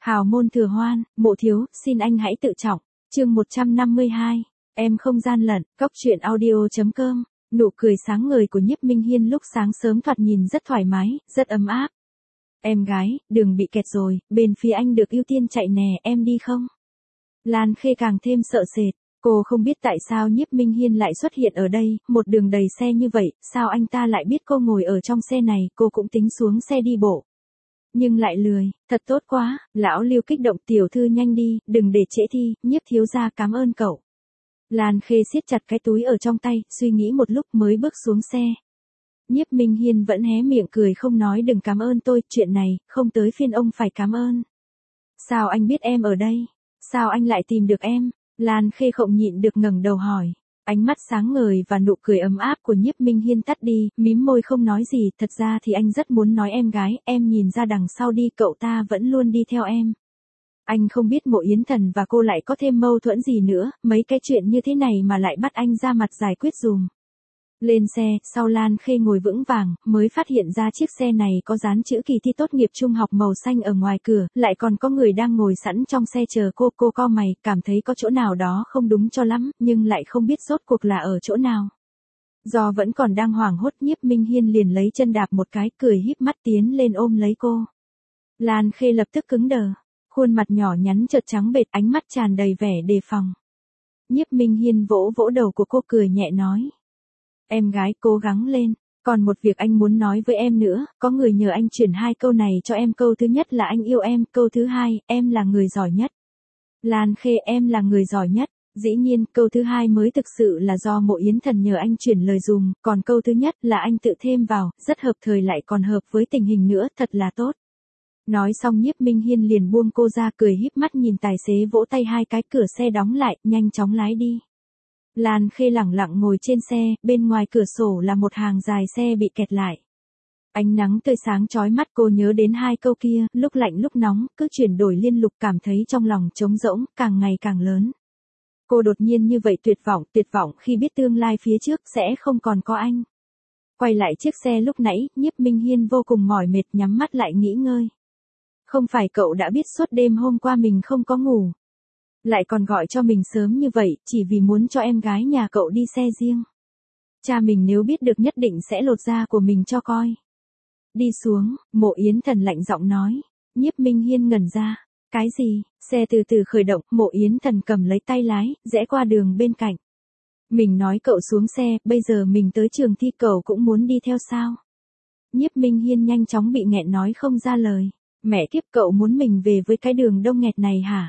Hào môn thừa hoan, mộ thiếu, xin anh hãy tự trọng. Chương 152. Em không gian lận, cóc truyện audio.com. Nụ cười sáng ngời của Nhiếp Minh Hiên lúc sáng sớm thoạt nhìn rất thoải mái, rất ấm áp. Em gái, đường bị kẹt rồi, bên phía anh được ưu tiên chạy nè, em đi không? Lan Khê càng thêm sợ sệt. Cô không biết tại sao Nhiếp Minh Hiên lại xuất hiện ở đây, một đường đầy xe như vậy, sao anh ta lại biết cô ngồi ở trong xe này, cô cũng tính xuống xe đi bộ. Nhưng lại lười, thật tốt quá, lão Lưu kích động, tiểu thư nhanh đi, đừng để trễ thi, Nhiếp thiếu gia cảm ơn cậu. Lan Khê siết chặt cái túi ở trong tay, suy nghĩ một lúc mới bước xuống xe. Nhiếp Minh Hiên vẫn hé miệng cười không nói đừng cảm ơn tôi, chuyện này, không tới phiên ông phải cảm ơn. Sao anh biết em ở đây? Sao anh lại tìm được em? Lan Khê không nhịn được ngẩng đầu hỏi. Ánh mắt sáng ngời và nụ cười ấm áp của Nhiếp Minh Hiên tắt đi, mím môi không nói gì, thật ra thì anh rất muốn nói em gái, em nhìn ra đằng sau đi, cậu ta vẫn luôn đi theo em. Anh không biết Mộ Yến Thần và cô lại có thêm mâu thuẫn gì nữa, mấy cái chuyện như thế này mà lại bắt anh ra mặt giải quyết dùm. Lên xe, sau Lan Khê ngồi vững vàng, mới phát hiện ra chiếc xe này có dán chữ kỳ thi tốt nghiệp trung học màu xanh ở ngoài cửa, lại còn có người đang ngồi sẵn trong xe chờ cô cau mày, cảm thấy có chỗ nào đó không đúng cho lắm, nhưng lại không biết rốt cuộc là ở chỗ nào. Do vẫn còn đang hoảng hốt, Nhiếp Minh Hiên liền lấy chân đạp một cái, cười híp mắt tiến lên ôm lấy cô. Lan Khê lập tức cứng đờ, khuôn mặt nhỏ nhắn chợt trắng bệch, ánh mắt tràn đầy vẻ đề phòng. Nhiếp Minh Hiên vỗ vỗ đầu của cô cười nhẹ nói. Em gái cố gắng lên, còn một việc anh muốn nói với em nữa, có người nhờ anh chuyển 2 câu này cho em, câu thứ nhất là anh yêu em, câu thứ hai, em là người giỏi nhất. Lan Khê, em là người giỏi nhất, dĩ nhiên, câu thứ hai mới thực sự là do Mộ Yến Thần nhờ anh chuyển lời dùm, còn câu thứ nhất là anh tự thêm vào, rất hợp thời lại còn hợp với tình hình nữa, thật là tốt. Nói xong Nhiếp Minh Hiên liền buông cô ra, cười híp mắt nhìn tài xế vỗ tay 2 cái, cửa xe đóng lại, nhanh chóng lái đi. Lan Khê lẳng lặng ngồi trên xe, bên ngoài cửa sổ là một hàng dài xe bị kẹt lại. Ánh nắng tươi sáng chói mắt, cô nhớ đến 2 câu kia, lúc lạnh lúc nóng, cứ chuyển đổi liên tục, cảm thấy trong lòng trống rỗng, càng ngày càng lớn. Cô đột nhiên như vậy tuyệt vọng khi biết tương lai phía trước sẽ không còn có anh. Quay lại chiếc xe lúc nãy, Nhiếp Minh Hiên vô cùng mỏi mệt, nhắm mắt lại nghỉ ngơi. Không phải cậu đã biết suốt đêm hôm qua mình không có ngủ, lại còn gọi cho mình sớm như vậy, chỉ vì muốn cho em gái nhà cậu đi xe riêng. Cha mình nếu biết được nhất định sẽ lột da của mình cho coi. Đi xuống, Mộ Yến Thần lạnh giọng nói. Nhiếp Minh Hiên ngẩn ra. Cái gì? Xe từ từ khởi động, Mộ Yến Thần cầm lấy tay lái, rẽ qua đường bên cạnh. Mình nói cậu xuống xe, bây giờ mình tới trường thi cậu cũng muốn đi theo sao? Nhiếp Minh Hiên nhanh chóng bị nghẹn nói không ra lời. Mẹ kiếp, cậu muốn mình về với cái đường đông nghẹt này hả?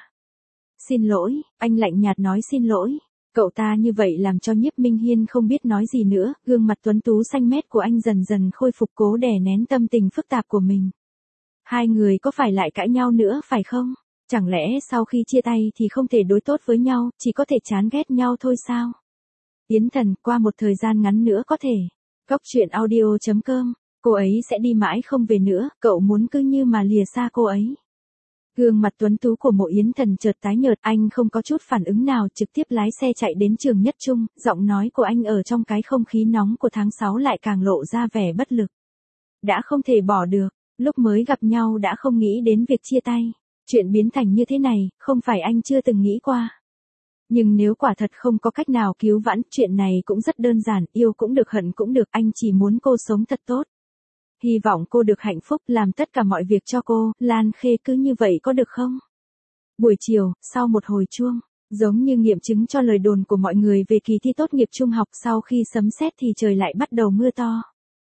Xin lỗi, anh lạnh nhạt nói xin lỗi. Cậu ta như vậy làm cho Nhiếp Minh Hiên không biết nói gì nữa, gương mặt tuấn tú xanh mét của anh dần dần khôi phục, cố đè nén tâm tình phức tạp của mình. Hai người có phải lại cãi nhau nữa phải không? Chẳng lẽ sau khi chia tay thì không thể đối tốt với nhau, chỉ có thể chán ghét nhau thôi sao? Yến Thần, qua một thời gian ngắn nữa có thể. Cóc truyện audio.com, cô ấy sẽ đi mãi không về nữa, cậu muốn cứ như mà lìa xa cô ấy. Gương mặt tuấn tú của Mộ Yến Thần chợt tái nhợt, anh không có chút phản ứng nào, trực tiếp lái xe chạy đến trường Nhất Trung, giọng nói của anh ở trong cái không khí nóng của tháng 6 lại càng lộ ra vẻ bất lực. Đã không thể bỏ được, lúc mới gặp nhau đã không nghĩ đến việc chia tay. Chuyện biến thành như thế này, không phải anh chưa từng nghĩ qua. Nhưng nếu quả thật không có cách nào cứu vãn, chuyện này cũng rất đơn giản, yêu cũng được hận cũng được, anh chỉ muốn cô sống thật tốt. Hy vọng cô được hạnh phúc, làm tất cả mọi việc cho cô, Lan Khê cứ như vậy có được không? Buổi chiều, sau một hồi chuông, giống như nghiệm chứng cho lời đồn của mọi người về kỳ thi tốt nghiệp trung học, sau khi sấm sét thì trời lại bắt đầu mưa to.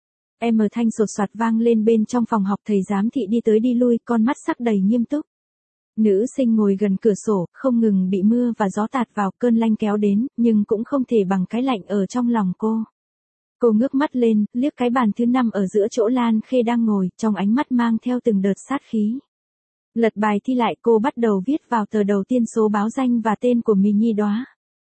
Âm thanh sột soạt vang lên bên trong phòng học, thầy giám thị đi tới đi lui, con mắt sắc đầy nghiêm túc. Nữ sinh ngồi gần cửa sổ, không ngừng bị mưa và gió tạt vào, cơn lạnh kéo đến, nhưng cũng không thể bằng cái lạnh ở trong lòng cô. Cô ngước mắt lên, liếc cái bàn thứ 5 ở giữa chỗ Lan Khê đang ngồi, trong ánh mắt mang theo từng đợt sát khí. Lật bài thi lại, cô bắt đầu viết vào tờ đầu tiên số báo danh và tên của mình Nhi Đóa.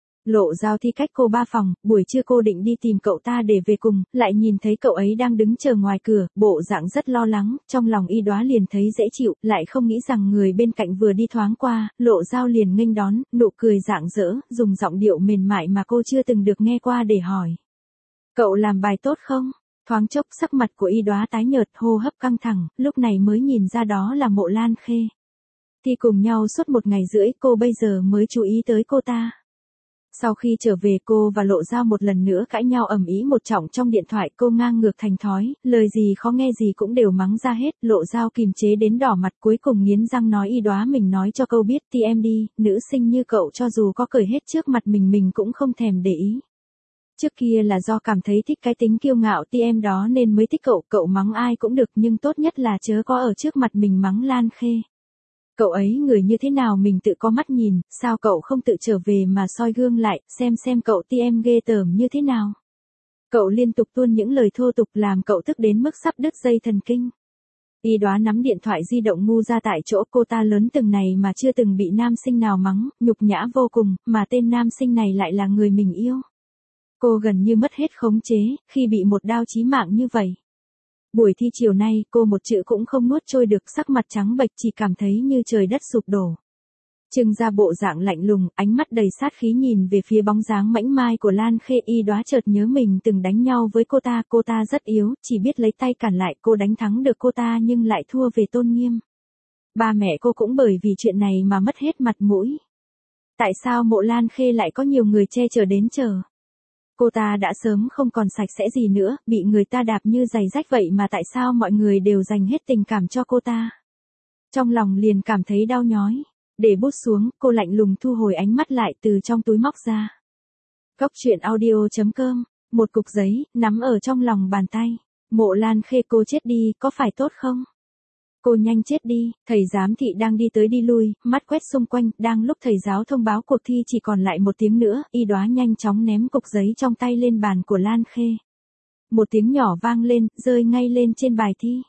Lộ Giao thi cách cô 3 phòng, buổi trưa cô định đi tìm cậu ta để về cùng, lại nhìn thấy cậu ấy đang đứng chờ ngoài cửa, bộ dạng rất lo lắng, trong lòng Y Đóa liền thấy dễ chịu, lại không nghĩ rằng người bên cạnh vừa đi thoáng qua, Lộ Giao liền nghênh đón, nụ cười rạng rỡ, dùng giọng điệu mềm mại mà cô chưa từng được nghe qua để hỏi. Cậu làm bài tốt không? Thoáng chốc sắc mặt của Y Đóa tái nhợt, hô hấp căng thẳng, lúc này mới nhìn ra đó là Mộ Lan Khê. Thi cùng nhau suốt 1 ngày rưỡi cô bây giờ mới chú ý tới cô ta. Sau khi trở về cô và Lộ Dao một lần nữa cãi nhau ầm ĩ một trận trong điện thoại, cô ngang ngược thành thói, lời gì khó nghe gì cũng đều mắng ra hết. Lộ Dao kìm chế đến đỏ mặt cuối cùng nghiến răng nói Y Đoá mình nói cho cậu biết thì em đi, nữ sinh như cậu cho dù có cười hết trước mặt mình cũng không thèm để ý. Trước kia là do cảm thấy thích cái tính kiêu ngạo thì em đó nên mới thích cậu mắng ai cũng được nhưng tốt nhất là chớ có ở trước mặt mình mắng Lan Khê. Cậu ấy người như thế nào mình tự có mắt nhìn, sao cậu không tự trở về mà soi gương lại, xem cậu ti em ghê tởm như thế nào. Cậu liên tục tuôn những lời thô tục làm cậu tức đến mức sắp đứt dây thần kinh. Y Đoá nắm điện thoại di động ngu ra tại chỗ, cô ta lớn từng này mà chưa từng bị nam sinh nào mắng, nhục nhã vô cùng, mà tên nam sinh này lại là người mình yêu. Cô gần như mất hết khống chế, khi bị một đao chí mạng như vậy. Buổi thi chiều nay, cô một chữ cũng không nuốt trôi được, sắc mặt trắng bệch chỉ cảm thấy như trời đất sụp đổ. Trưng ra bộ dạng lạnh lùng, ánh mắt đầy sát khí nhìn về phía bóng dáng mảnh mai của Lan Khê. Y Đoá chợt nhớ mình từng đánh nhau với cô ta rất yếu, chỉ biết lấy tay cản lại, cô đánh thắng được cô ta nhưng lại thua về tôn nghiêm. Ba mẹ cô cũng bởi vì chuyện này mà mất hết mặt mũi. Tại sao mộ Lan Khê lại có nhiều người che chở đến chờ? Cô ta đã sớm không còn sạch sẽ gì nữa, bị người ta đạp như giày rách vậy mà tại sao mọi người đều dành hết tình cảm cho cô ta? Trong lòng liền cảm thấy đau nhói. Để bút xuống, cô lạnh lùng thu hồi ánh mắt lại, từ trong túi móc ra. Cốc truyện audio.com, một cục giấy, nắm ở trong lòng bàn tay. Mộ Lan Khê, cô chết đi, có phải tốt không? Cô nhanh chết đi. Thầy giám thị đang đi tới đi lui, mắt quét xung quanh, đang lúc thầy giáo thông báo cuộc thi chỉ còn lại 1 tiếng nữa, Y Đoá nhanh chóng ném cục giấy trong tay lên bàn của Lan Khê. Một tiếng nhỏ vang lên, rơi ngay lên trên bài thi.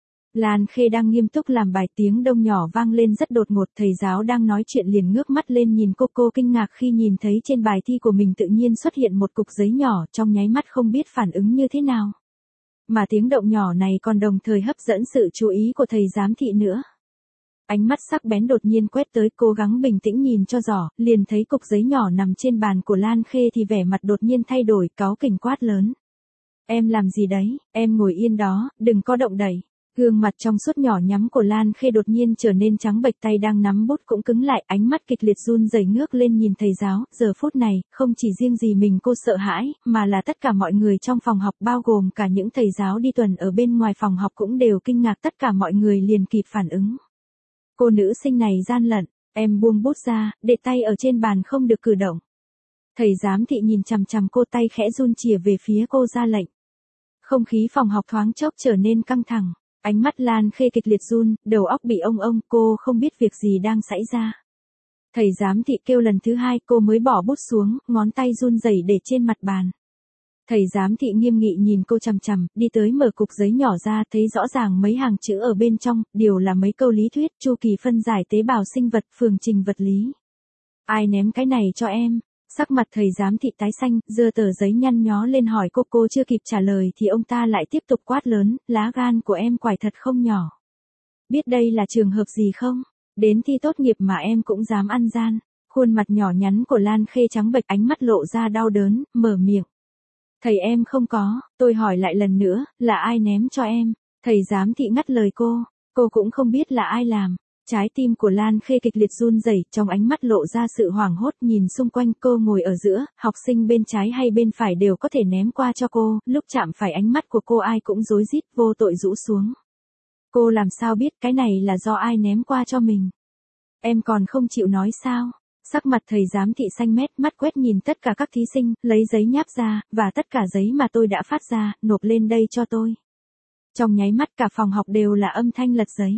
Lan Khê đang nghiêm túc làm bài, tiếng đông nhỏ vang lên rất đột ngột, thầy giáo đang nói chuyện liền ngước mắt lên nhìn cô kinh ngạc khi nhìn thấy trên bài thi của mình tự nhiên xuất hiện một cục giấy nhỏ, trong nháy mắt không biết phản ứng như thế nào. Mà tiếng động nhỏ này còn đồng thời hấp dẫn sự chú ý của thầy giám thị nữa. Ánh mắt sắc bén đột nhiên quét tới, cố gắng bình tĩnh nhìn cho rõ, liền thấy cục giấy nhỏ nằm trên bàn của Lan Khê thì vẻ mặt đột nhiên thay đổi, cáu kỉnh quát lớn. Em làm gì đấy, em ngồi yên đó, đừng có động đậy. Gương mặt trong suốt nhỏ nhắm của Lan Khê đột nhiên trở nên trắng bệch, tay đang nắm bút cũng cứng lại, ánh mắt kịch liệt run rẩy ngước lên nhìn thầy giáo. Giờ phút này, không chỉ riêng gì mình cô sợ hãi, mà là tất cả mọi người trong phòng học bao gồm cả những thầy giáo đi tuần ở bên ngoài phòng học cũng đều kinh ngạc, tất cả mọi người liền kịp phản ứng. Cô nữ sinh này gian lận, em buông bút ra, để tay ở trên bàn không được cử động. Thầy giám thị nhìn chằm chằm cô, tay khẽ run chìa về phía cô ra lệnh. Không khí phòng học thoáng chốc trở nên căng thẳng. Ánh mắt Lan Khê kịch liệt run, đầu óc bị ông, cô không biết việc gì đang xảy ra. Thầy giám thị kêu lần thứ 2 cô mới bỏ bút xuống, ngón tay run rẩy để trên mặt bàn. Thầy giám thị nghiêm nghị nhìn cô chằm chằm, đi tới mở cục giấy nhỏ ra, thấy rõ ràng mấy hàng chữ ở bên trong, đều là mấy câu lý thuyết, chu kỳ phân giải tế bào sinh vật, phương trình vật lý. Ai ném cái này cho em? Sắc mặt thầy giám thị tái xanh, giơ tờ giấy nhăn nhó lên hỏi cô chưa kịp trả lời thì ông ta lại tiếp tục quát lớn, lá gan của em quải thật không nhỏ. Biết đây là trường hợp gì không? Đến thi tốt nghiệp mà em cũng dám ăn gian. Khuôn mặt nhỏ nhắn của Lan Khê trắng bệch, ánh mắt lộ ra đau đớn, mở miệng. Thầy em không có, tôi hỏi lại lần nữa, là ai ném cho em? Thầy giám thị ngắt lời cô cũng không biết là ai làm. Trái tim của Lan Khê kịch liệt run rẩy, trong ánh mắt lộ ra sự hoảng hốt, nhìn xung quanh, cô ngồi ở giữa, học sinh bên trái hay bên phải đều có thể ném qua cho cô, lúc chạm phải ánh mắt của cô ai cũng rối rít, vô tội rũ xuống. Cô làm sao biết cái này là do ai ném qua cho mình? Em còn không chịu nói sao? Sắc mặt thầy giám thị xanh mét, mắt quét nhìn tất cả các thí sinh, lấy giấy nháp ra, và tất cả giấy mà tôi đã phát ra, nộp lên đây cho tôi. Trong nháy mắt cả phòng học đều là âm thanh lật giấy.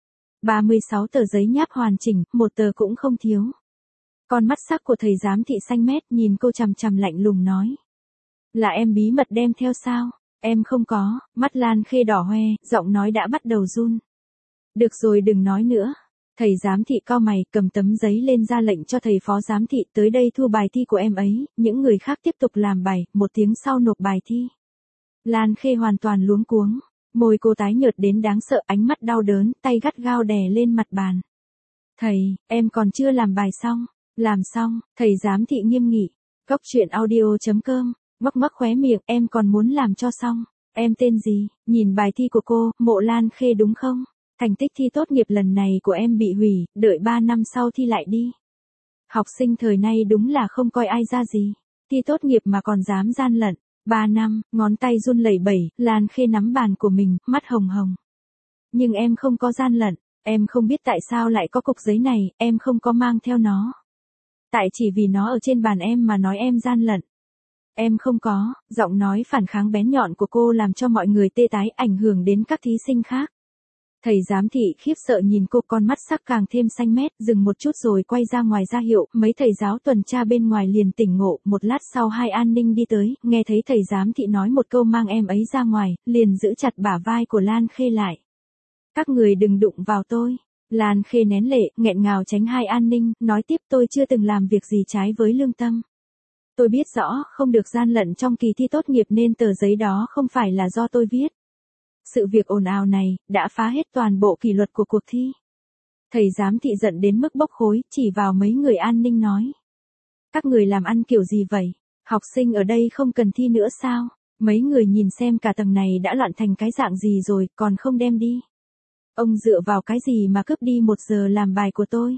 36 tờ giấy nháp hoàn chỉnh, một tờ cũng không thiếu. Con mắt sắc của thầy giám thị xanh mét nhìn cô chằm chằm lạnh lùng nói. Là em bí mật đem theo sao? Em không có, mắt Lan Khê đỏ hoe, giọng nói đã bắt đầu run. Được rồi đừng nói nữa. Thầy giám thị cau mày, cầm tấm giấy lên ra lệnh cho thầy phó giám thị tới đây thu bài thi của em ấy, những người khác tiếp tục làm bài, 1 tiếng sau nộp bài thi. Lan Khê hoàn toàn luống cuống. Môi cô tái nhợt đến đáng sợ, ánh mắt đau đớn, tay gắt gao đè lên mặt bàn. Thầy, em còn chưa làm bài xong. Làm xong, thầy giám thị nghiêm nghị. Cốc truyện audio.com, mắc khóe miệng, em còn muốn làm cho xong. Em tên gì? Nhìn bài thi của cô, Mộ Lan Khê đúng không? Thành tích thi tốt nghiệp lần này của em bị hủy, đợi 3 năm sau thi lại đi. Học sinh thời nay đúng là không coi ai ra gì. Thi tốt nghiệp mà còn dám gian lận. 3 năm, ngón tay run lẩy bẩy, Lan Khê nắm bàn của mình, mắt hồng hồng. Nhưng em không có gian lận, em không biết tại sao lại có cục giấy này, em không có mang theo nó. Tại chỉ vì nó ở trên bàn em mà nói em gian lận. Em không có, giọng nói phản kháng bén nhọn của cô làm cho mọi người tê tái, ảnh hưởng đến các thí sinh khác. Thầy giám thị khiếp sợ nhìn cô, con mắt sắc càng thêm xanh mét, dừng một chút rồi quay ra ngoài ra hiệu, mấy thầy giáo tuần tra bên ngoài liền tỉnh ngộ, một lát sau hai an ninh đi tới, nghe thấy thầy giám thị nói một câu mang em ấy ra ngoài, liền giữ chặt bả vai của Lan Khê lại. Các người đừng đụng vào tôi. Lan Khê nén lệ, nghẹn ngào tránh hai an ninh, nói tiếp tôi chưa từng làm việc gì trái với lương tâm. Tôi biết rõ không được gian lận trong kỳ thi tốt nghiệp nên tờ giấy đó không phải là do tôi viết. Sự việc ồn ào này đã phá hết toàn bộ kỷ luật của cuộc thi. Thầy giám thị giận đến mức bốc khối, chỉ vào mấy người an ninh nói. Các người làm ăn kiểu gì vậy? Học sinh ở đây không cần thi nữa sao? Mấy người nhìn xem cả tầng này đã loạn thành cái dạng gì rồi, còn không đem đi. Ông dựa vào cái gì mà cướp đi 1 giờ làm bài của tôi?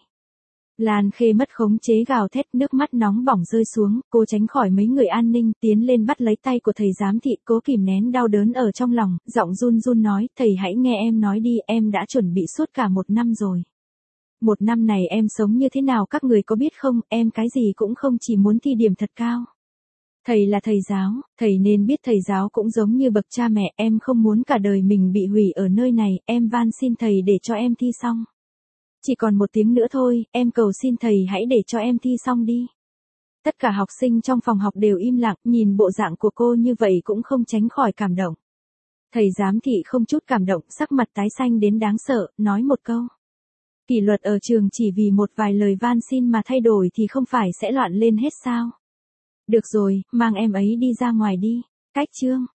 Lan Khê mất khống chế gào thét, nước mắt nóng bỏng rơi xuống, cô tránh khỏi mấy người an ninh, tiến lên bắt lấy tay của thầy giám thị, cố kìm nén đau đớn ở trong lòng, giọng run run nói, thầy hãy nghe em nói đi, em đã chuẩn bị suốt cả 1 năm rồi. 1 năm này em sống như thế nào các người có biết không, em cái gì cũng không, chỉ muốn thi điểm thật cao. Thầy là thầy giáo, thầy nên biết thầy giáo cũng giống như bậc cha mẹ, em không muốn cả đời mình bị hủy ở nơi này, em van xin thầy để cho em thi xong. Chỉ còn 1 tiếng nữa thôi, em cầu xin thầy hãy để cho em thi xong đi. Tất cả học sinh trong phòng học đều im lặng, nhìn bộ dạng của cô như vậy cũng không tránh khỏi cảm động. Thầy giám thị không chút cảm động, sắc mặt tái xanh đến đáng sợ, nói một câu. Kỷ luật ở trường chỉ vì một vài lời van xin mà thay đổi thì không phải sẽ loạn lên hết sao? Được rồi, mang em ấy đi ra ngoài đi. Cách chương.